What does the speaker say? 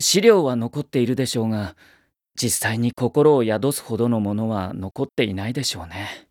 資料は残っているでしょうが、実際に心を宿すほどのものは残っていないでしょうね。